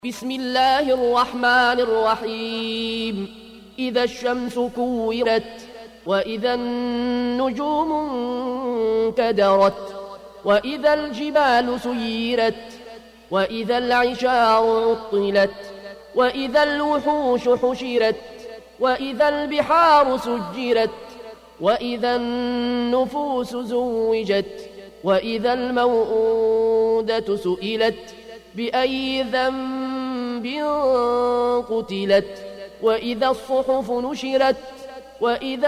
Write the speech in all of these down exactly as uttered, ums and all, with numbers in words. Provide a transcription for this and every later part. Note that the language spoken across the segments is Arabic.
بسم الله الرحمن الرحيم إذا الشمس كورت وإذا النجوم انكدرت وإذا الجبال سيرت وإذا العشار عطلت وإذا الوحوش حشرت وإذا البحار سجرت وإذا النفوس زوجت وإذا الموءودة سئلت بأي ذنب قتلت وإذا الصحف نشرت وإذا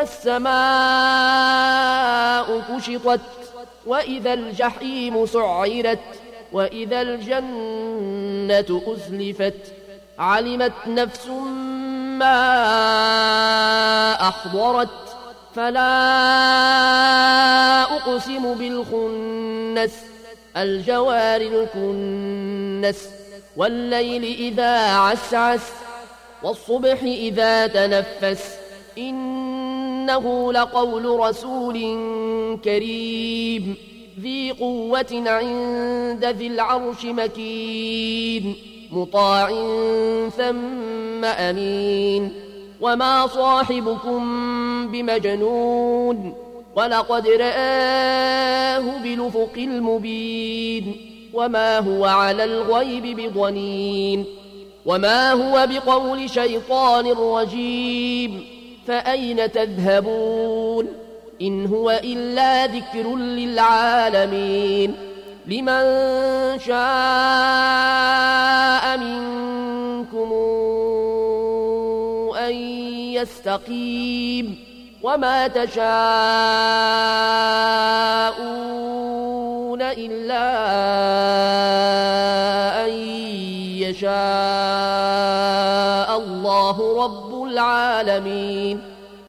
السماء كشطت وإذا الجحيم سعرت وإذا الجنة أزلفت علمت نفس ما أحضرت فلا أقسم بالخنس الجوار الكنس والليل إذا عسعس والصبح إذا تنفس إنه لقول رسول كريم ذي قوة عند ذي العرش مكين مطاع ثم أمين وما صاحبكم بمجنون ولقد رآه بالأفق المبين وما هو على الغيب بضنين وما هو بقول شيطان رجيم فأين تذهبون إن هو إلا ذكر للعالمين لمن شاء منكم أن يستقيم وما تشاءون إلا أن يشاء الله رب العالمين.